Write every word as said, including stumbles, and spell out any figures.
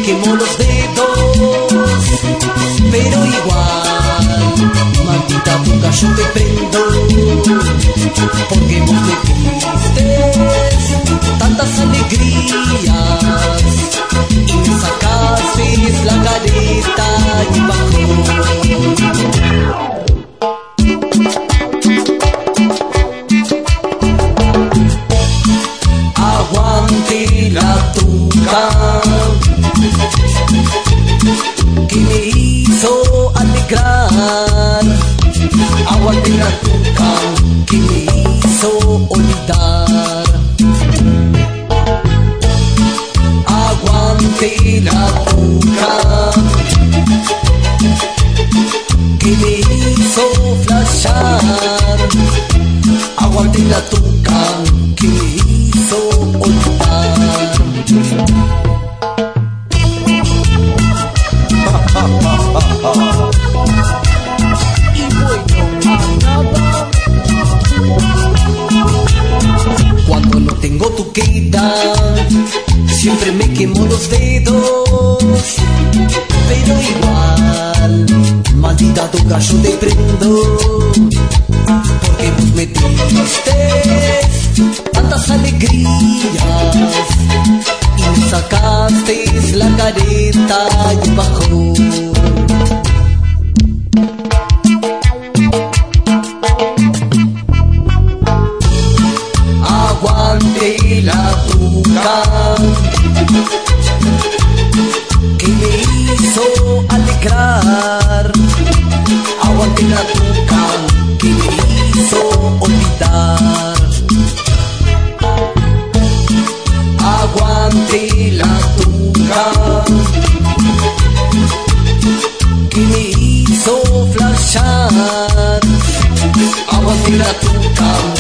quemó los dedos, pero igual, maldita puta, yo te prendo, porque vos me diste tantas alegrías y me sacaste la careta y bajón. Aguante la tuca que me hizo alegrar, aguante la tuca que me hizo olvidar, aguante la tuca que me hizo flashar, aguante la tuca que me hizo olvidar. Y bueno, nada. Cuando no tengo tuqueta, siempre me quemo los dedos, pero igual, maldita tuca, yo te prendo, porque vos me diste tantas alegrías y me sacaste la careta y el bajón. Aguante la tuca que me hizo alegrar, aguante la tuca que me hizo olvidar, aguante la tuca que me hizo flashar, aguante la tuca